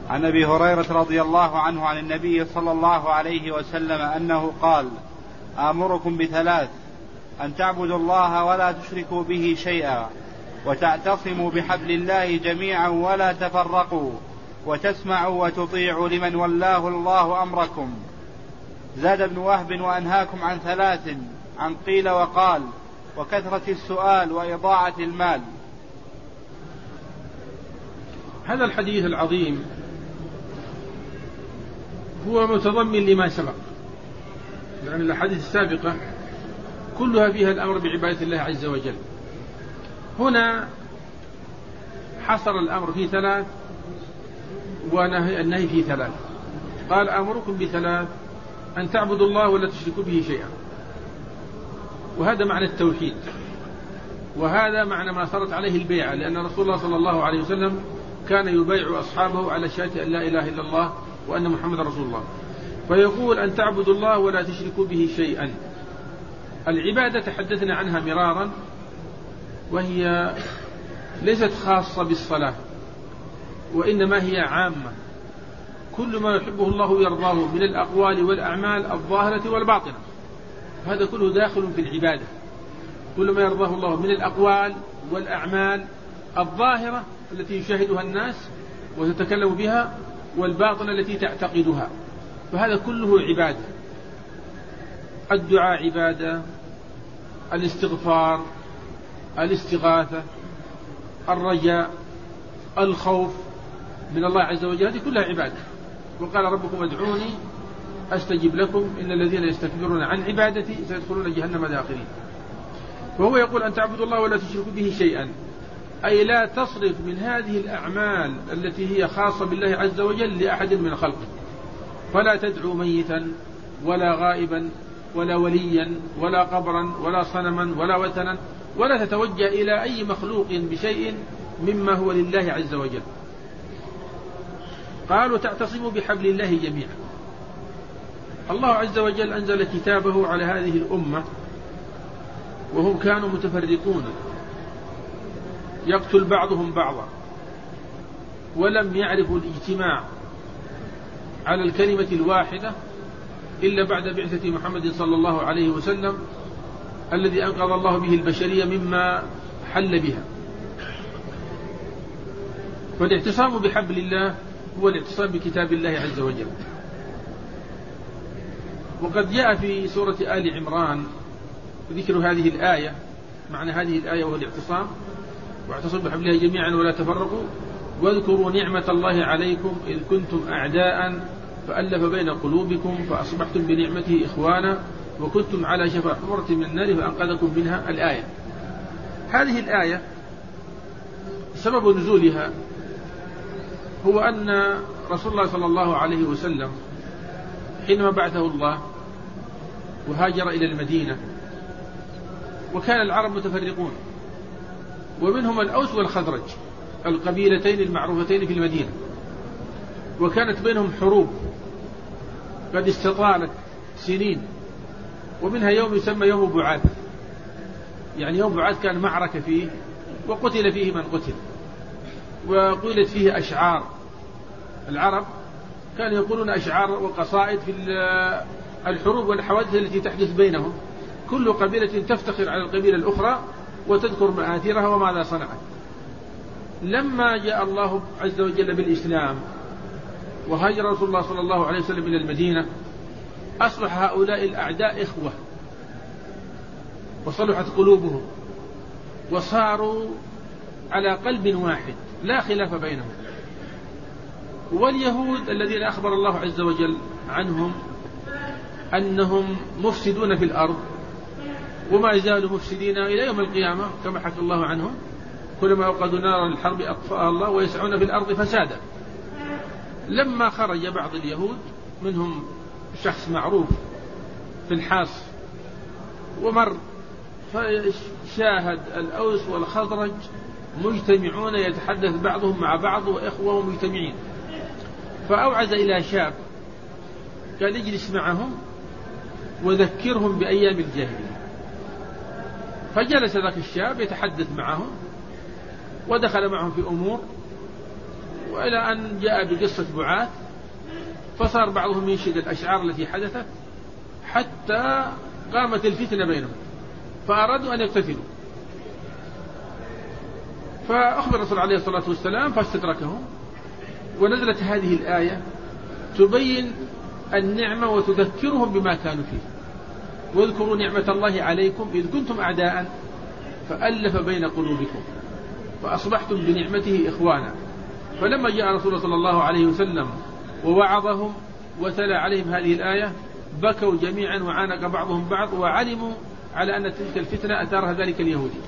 عن أبي هريرة رضي الله عنه عن النبي صلى الله عليه وسلم أنه قال: آمركم بثلاث: أن تعبدوا الله ولا تشركوا به شيئا، وتعتصموا بحبل الله جميعا ولا تفرقوا، وتسمعوا وتطيعوا لمن ولاه الله أمركم. زاد ابن وهب: وأنهاكم عن ثلاث: عن قيل وقال، وكثرة السؤال، وإضاعة المال. هذا الحديث العظيم هو متضمن لما سبق، لأن الأحاديث السابقة كلها فيها الأمر بعبادة الله عز وجل. هنا حصر الأمر في ثلاث والنهي في ثلاث. قال: آمركم بثلاث: أن تعبدوا الله ولا تشركوا به شيئا، وهذا معنى التوحيد، وهذا معنى ما صارت عليه البيعة، لأن رسول الله صلى الله عليه وسلم كان يبايع أصحابه على شهادة أن لا إله إلا الله وأن محمد رسول الله. فيقول: أن تعبدوا الله ولا تشركوا به شيئا. العبادة تحدثنا عنها مرارا، وهي ليست خاصة بالصلاة، وإنما هي عامة، كل ما يحبه الله ويرضاه من الأقوال والأعمال الظاهرة والباطنة، هذا كله داخل في العبادة. كل ما يرضاه الله من الأقوال والأعمال الظاهرة التي يشاهدها الناس وتتكلم بها، والباطنة التي تعتقدها، فهذا كله عبادة. الدعاء عبادة، الاستغفار، الاستغاثة، الرجاء، الخوف من الله عز وجل، هذه كلها عبادة. وقال: ربكم ادعوني أستجب لكم إن الذين يستكبرون عن عبادتي سيدخلون جهنم داخرين. وهو يقول: أن تعبدوا الله ولا تشركوا به شيئا، أي لا تصرف من هذه الأعمال التي هي خاصة بالله عز وجل لأحد من خلقه، فلا تدعو ميتا ولا غائبا ولا وليا ولا قبرا ولا صنما ولا وثنا، ولا تتوجه إلى أي مخلوق بشيء مما هو لله عز وجل. قالوا: تعتصموا بحبل الله جميعا. الله عز وجل أنزل كتابه على هذه الأمة وهم كانوا متفرقون، يقتل بعضهم بعضا، ولم يعرفوا الاجتماع على الكلمة الواحدة إلا بعد بعثة محمد صلى الله عليه وسلم، الذي أنقذ الله به البشرية مما حل بها. فالاعتصام بحبل الله هو الاعتصام بكتاب الله عز وجل. وقد جاء في سورة آل عمران ذكر هذه الآية، معنى هذه الآية وهو الاعتصام: واعتصموا بحبل الله جميعا ولا تفرقوا، واذكروا نعمة الله عليكم إذ كنتم أعداء فألف بين قلوبكم فأصبحتم بنعمته إخوانا وكنتم على شفا حفرة من النار فأنقذكم منها. الآية. هذه الآية سبب نزولها هو أن رسول الله صلى الله عليه وسلم حينما بعثه الله وهاجر إلى المدينة، وكان العرب متفرقون، ومنهم الأوس والخزرج، القبيلتين المعروفتين في المدينة، وكانت بينهم حروب قد استطالت سنين، ومنها يوم يسمى يوم بعاث، يعني يوم بعاث كان معركة فيه وقتل فيه من قتل، وقيلت فيه أشعار. العرب كانوا يقولون أشعار وقصائد في الحروب والحوادث التي تحدث بينهم، كل قبيلة تفتخر على القبيلة الأخرى وتذكر مآثرها وماذا صنعت. لما جاء الله عز وجل بالإسلام وهاجر رسول الله صلى الله عليه وسلم إلى المدينة، أصبح هؤلاء الأعداء إخوة، وصلحت قلوبهم، وصاروا على قلب واحد لا خلاف بينهم. واليهود الذين أخبر الله عز وجل عنهم أنهم مفسدون في الأرض وما زالوا مفسدين إلى يوم القيامة كما حكى الله عنهم، كلما أوقدوا نارا للحرب أطفأها الله ويسعون في الأرض فسادا. لما خرج بعض اليهود، منهم شخص معروف في الحاص ومر، فشاهد الأوس والخزرج مجتمعون يتحدث بعضهم مع بعض وإخوة مجتمعين، فأوعز إلى شاب قال: اجلس معهم وذكرهم بأيام الجاهلية. فجلس ذاك الشاب يتحدث معهم ودخل معهم في أمور، وإلى أن جاء بقصة بعاث، فصار بعضهم ينشد الأشعار التي حدثت حتى قامت الفتنة بينهم فأرادوا أن يقتتلوا، فأخبر الرسول عليه الصلاة والسلام فاستدركهم، ونزلت هذه الآية تبين النعمة وتذكرهم بما كانوا فيه. واذكروا نعمة الله عليكم إذ كنتم أعداء فألف بين قلوبكم فأصبحتم بنعمته إخوانا. فلما جاء رسول صلى الله عليه وسلم ووعظهم وتلا عليهم هذه الآية بكوا جميعا وعانق بعضهم بعض، وعلموا على أن تلك الفتنة أثارها ذلك اليهودي.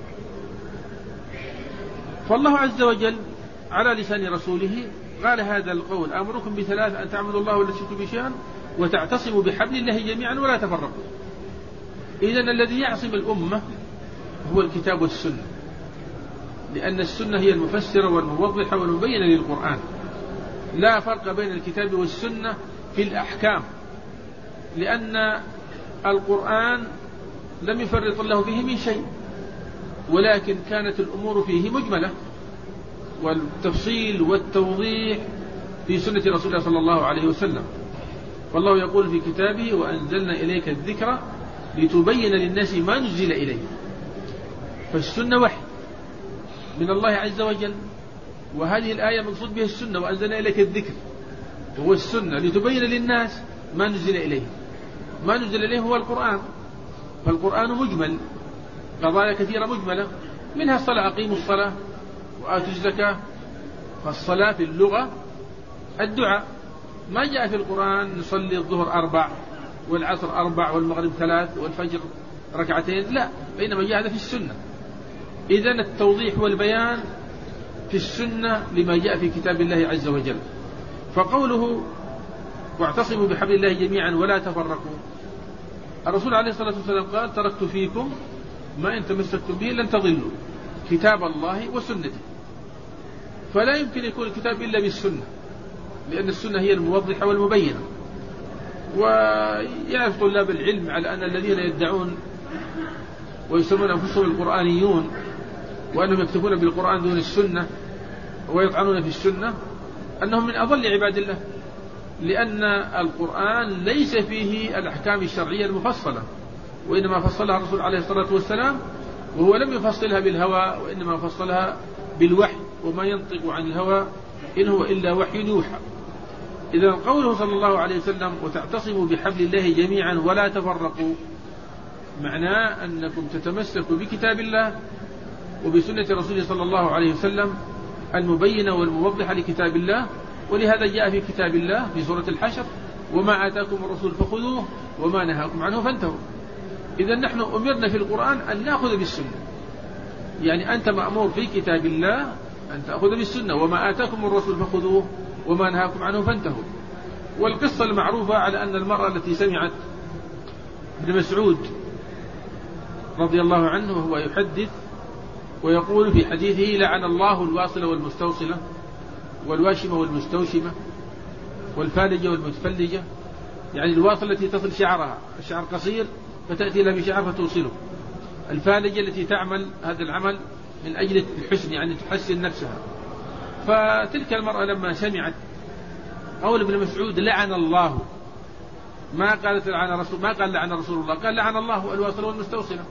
فالله عز وجل على لسان رسوله قال هذا القول: أمركم بثلاث: أن تعبدوا الله ولا تشركوا به شيئا وتعتصموا بحبل الله جميعا ولا تفرقوا. إذن الذي يعصم الأمة هو الكتاب والسنة، لأن السنة هي المفسرة والموضحة والمبينة للقرآن. لا فرق بين الكتاب والسنة في الأحكام، لأن القرآن لم يفرط الله فيه من شيء، ولكن كانت الأمور فيه مجملة، والتفصيل والتوضيح في سنة رسول الله صلى الله عليه وسلم. والله يقول في كتابه: وأنزلنا إليك الذكر لتبين للناس ما نزل إليه. فالسنة وحي من الله عز وجل، وهذه الآية مقصود بها السنة. وأنزلنا إليك الذكر هو السنة لتبين للناس ما نزل إليه. ما نزل إليه هو القرآن، فالقرآن مجمل، قضايا كثيرة مجملة، منها الصلاة: أقيموا الصلاة وآتوا الزكاة. فالصلاة في اللغة الدعاء. ما جاء في القرآن نصلي الظهر 4 والعصر 4 والمغرب 3 والفجر 2، لا، بينما جاء هذا في السنة. إذن التوضيح والبيان في السنة لما جاء في كتاب الله عز وجل. فقوله: واعتصموا بحبل الله جميعا ولا تفرقوا، الرسول عليه الصلاة والسلام قال: تركت فيكم ما إن تمسكتم به لن تضلوا، كتاب الله وسنته. فلا يمكن يكون الكتاب إلا بالسنة، لأن السنة هي الموضحة والمبينة. ويعرف طلاب العلم على أن الذين يدعون ويسمون أنفسهم القرآنيون وأنهم يكتبون بالقرآن دون السنة ويطعنون في السنة أنهم من أضل عباد الله، لأن القرآن ليس فيه الأحكام الشرعية المفصلة، وإنما فصلها الرسول عليه الصلاة والسلام، وهو لم يفصلها بالهوى وإنما فصلها بالوحي، وما ينطق عن الهوى إن هو إلا وحي يوحى. إذا قوله صلى الله عليه وسلم: وتعتصموا بحبل الله جميعا ولا تفرقوا، معناه أنكم تتمسكوا بكتاب الله وبسنة رسوله صلى الله عليه وسلم المبينة والموضحة لكتاب الله. ولهذا جاء في كتاب الله في سورة الحشر: وما آتاكم الرسول فخذوه وما نهاكم عنه فانتهوا. إذا نحن أمرنا في القرآن أن نأخذ بالسنة، يعني أنت مأمور في كتاب الله أن تأخذ بالسنة: وما آتاكم الرسول فخذوه وما نهاكم عنه فانتهوا. والقصة المعروفة على أن المرأة التي سمعت ابن مسعود رضي الله عنه وهو يحدث ويقول في حديثه: لعن الله الواصلة والمستوصلة والواشمة والمستوشمة والفالجة والمتفلجة. يعني الواصلة التي تصل شعرها، الشعر قصير فتأتي لها بشعر فتوصله. الفالجة التي تعمل هذا العمل من أجل الحسن، يعني تحسن نفسها. فتلك المرأة لما سمعت قول ابن مسعود لعن الله، ما قالت لعن رسول، ما قال لعن رسول الله، قال لعن الله الواصلة والمستوصلة.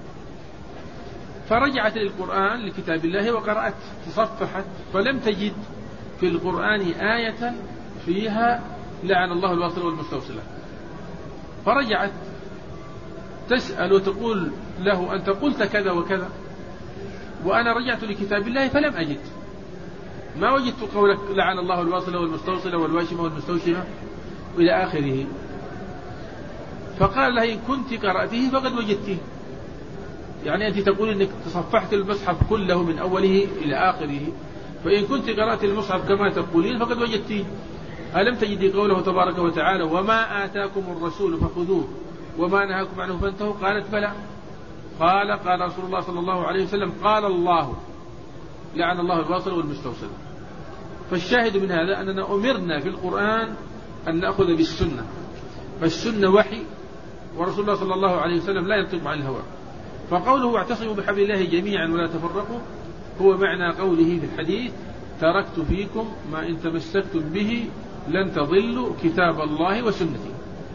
فرجعت للقرآن لكتاب الله وقرأت تصفحت، فلم تجد في القرآن آية فيها لعن الله الواصلة والمستوصلة. فرجعت تسأل وتقول له: أنت قلت كذا وكذا، وأنا رجعت لكتاب الله فلم أجد، ما وجدت قولك لعن الله الواصلة والمستوصلة والواشمة والمستوشمة إلى آخره. فقال لها: إن كنت قرأته فقد وجدته، يعني أنت تقول أنك تصفحت المصحف كله من أوله إلى آخره، فإن كنت قرأت المصحف كما تقولين فقد وجدته. ألم تجدي قوله تبارك وتعالى: وما آتاكم الرسول فخذوه وما نهاكم عنه فانتهوا؟ قالت: بلى. قال رسول الله صلى الله عليه وسلم: قال الله لعن الله الواصل والمستوصل. فالشاهد من هذا أننا أمرنا في القرآن أن نأخذ بالسنة، فالسنة وحي، ورسول الله صلى الله عليه وسلم لا ينطق عن الهوى. فقوله: واعتصموا بحبل الله جميعا ولا تفرقوا هو معنى قوله في الحديث: تركت فيكم ما إن تمسكتم به لن تضلوا كتاب الله وسنتي.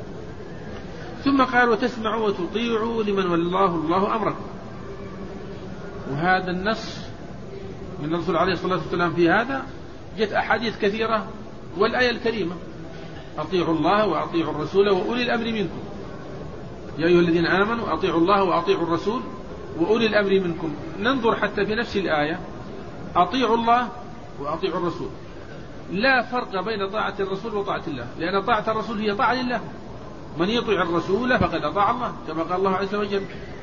ثم قال وتسمعوا وتطيعوا لمن ولاه الله أمركم. وهذا النص من الرسول عليه الصلاة والسلام في هذا جت أحاديث كثيرة، والآية الكريمة أطيعوا الله وأطيعوا الرسول وأولي الأمر منكم، يا أيها الذين آمنوا أطيعوا الله وأطيعوا الرسول وأولي الأمر منكم. ننظر حتى في نفس الآية أطيعوا الله وأطيعوا الرسول، لا فرق بين طاعة الرسول وطاعة الله، لأن طاعة الرسول هي طاعة لله، من يطيع الرسول فقد أطاع الله كما قال الله عز وجل.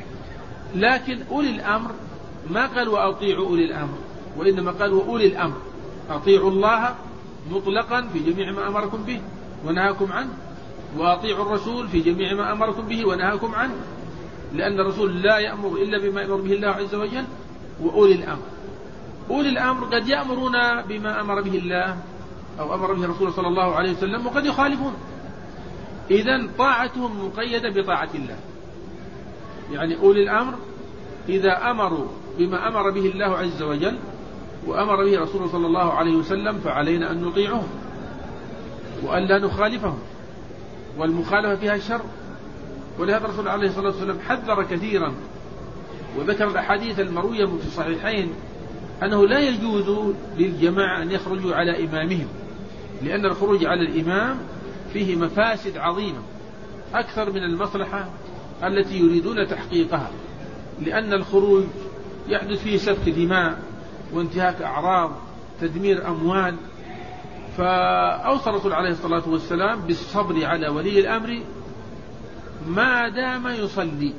لكن أولي الأمر ما قال وأطيعوا أولي الأمر، وإنما قال وأولي الأمر. أطيعوا الله مطلقا في جميع ما أمركم به ونهاكم عنه، وأطيعوا الرسول في جميع ما أمركم به ونهاكم عنه، لأن الرسول لا يأمر إلا بما يأمر به الله عز وجل. وأولي الأمر، أولي الأمر قد يأمرون بما أمر به الله أو أمر به الرسول صلى الله عليه وسلم وقد يخالفون، إذن طاعتهم مقيدة بطاعة الله. يعني أولي الأمر إذا أمروا بما أمر به الله عز وجل وأمر به رسول صلى الله عليه وسلم فعلينا أن نطيعهم وأن لا نخالفهم، والمخالفة فيها الشر. ولهذا الرسول عليه الصلاة والسلام حذر كثيرا وذكر الأحاديث المروية في الصحيحين أنه لا يجوز للجماعة أن يخرجوا على إمامهم، لأن الخروج على الإمام فيه مفاسد عظيمة أكثر من المصلحة التي يريدون تحقيقها، لأن الخروج يحدث فيه سفك دماء وانتهاك أعراض تدمير أموال. فأوصى الرسول عليه الصلاة والسلام بالصبر على ولي الأمر ما دام يصلي،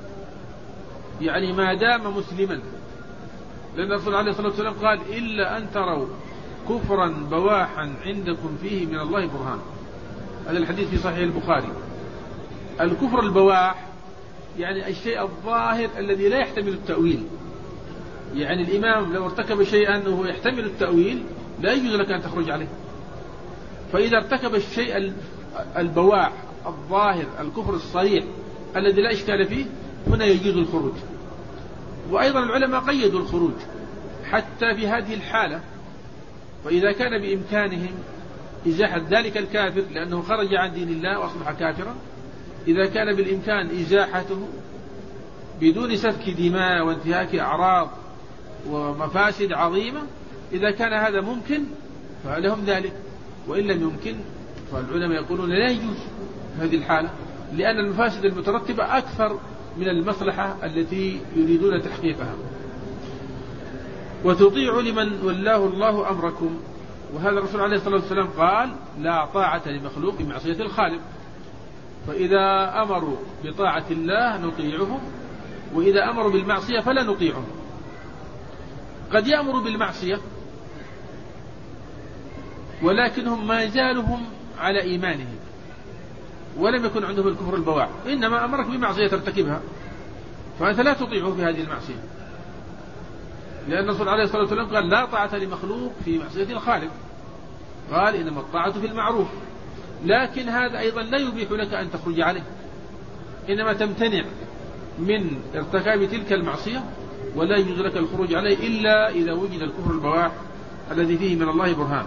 يعني ما دام مسلما، لأن الرسول عليه الصلاة والسلام قال إلا أن تروا كفرا بواحا عندكم فيه من الله برهان. هذا الحديث في صحيح البخاري. الكفر البواح يعني الشيء الظاهر الذي لا يحتمل التأويل، يعني الإمام لو ارتكب شيئا أنه يحتمل التأويل لا يجوز لك أن تخرج عليه. فإذا ارتكب الشيء البواح الظاهر الكفر الصريح الذي لا إشكال فيه هنا يجوز الخروج. وأيضا العلماء قيدوا الخروج حتى في هذه الحالة، فإذا كان بإمكانهم إزاحة ذلك الكافر لأنه خرج عن دين الله وأصبح كافرا، إذا كان بالإمكان إزاحته بدون سفك دماء وانتهاك أعراض ومفاسد عظيمة، إذا كان هذا ممكن فلهم ذلك، وإن لم يمكن فالعلماء يقولون لا يجوز هذه الحالة، لأن المفاسد المترتبة أكثر من المصلحة التي يريدون تحقيقها. وتطيعوا لمن ولاه الله أمركم. وهذا الرسول عليه الصلاة والسلام قال لا طاعة لمخلوق بمعصية الخالق، فإذا أمروا بطاعة الله نطيعهم، وإذا أمروا بالمعصية فلا نطيعهم. قد يأمروا بالمعصية ولكنهم ما زالهم على إيمانهم ولم يكن عندهم الكفر البواح، إنما أمرك بمعصية ترتكبها فأنت لا تطيعه في هذه المعصية، لأن الرسول عليه الصلاة والسلام قال لا طاعة لمخلوق في معصية الخالق، قال إنما الطاعة في المعروف. لكن هذا أيضا لا يبيح لك أن تخرج عليه، إنما تمتنع من ارتكاب تلك المعصية ولا يجوز لك الخروج عليه إلا إذا وجد الكفر البواح الذي فيه من الله برهان.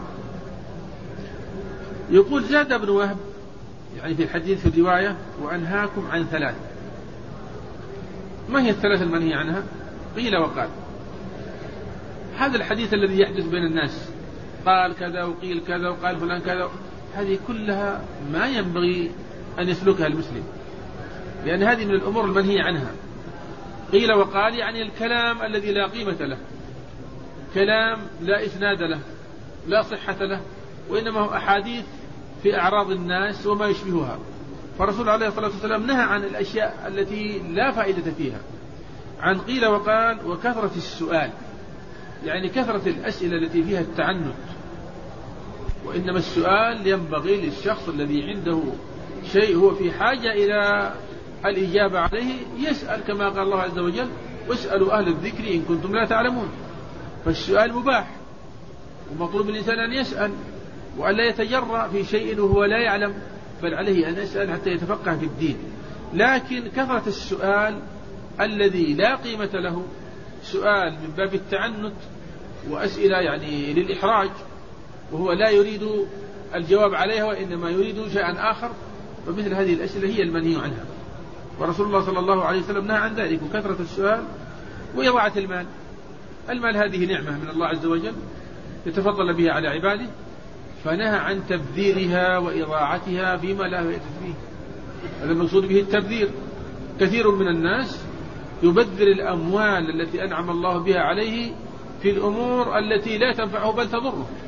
يقول زاد ابن وهب يعني في الحديث في الرواية وأنهاكم عن ثلاث. ما هي الثلاث المنهي عنها؟ قيل وقال. هذا الحديث الذي يحدث بين الناس قال كذا وقيل كذا وقال فلان كذا، هذه كلها ما ينبغي أن يسلكها المسلم، لأن هذه من الأمور المنهي عنها. قيل وقال يعني الكلام الذي لا قيمة له، كلام لا إسناد له لا صحة له، وإنما هو أحاديث في أعراض الناس وما يشبهها. فالرسول عليه الصلاة والسلام نهى عن الأشياء التي لا فائدة فيها، عن قيل وقال وكثرة السؤال، يعني كثرة الأسئلة التي فيها التعنت. وإنما السؤال ينبغي للشخص الذي عنده شيء هو في حاجة إلى الإجابة عليه يسأل، كما قال الله عز وجل واسألوا أهل الذكر إن كنتم لا تعلمون. فالسؤال مباح ومطلوب الإنسان أن يسأل وأن لا يتجرأ في شيء وهو لا يعلم، بل عليه أن يسأل حتى يتفقه في الدين. لكن كثرة السؤال الذي لا قيمة له، سؤال من باب التعنت وأسئلة يعني للإحراج، وهو لا يريد الجواب عليها وإنما يريد شيئا آخر، فمثل هذه الأسئلة هي المنهي عنها. ورسول الله صلى الله عليه وسلم نهى عن ذلك، وكثرة السؤال وإضاعة المال. المال هذه نعمة من الله عز وجل يتفضل بها على عباده، فنهى عن تبذيرها وإضاعتها فيما لا فائدة فيه. هذا المقصود به التبذير. كثير من الناس يبذر الأموال التي أنعم الله بها عليه في الأمور التي لا تنفعه بل تضره.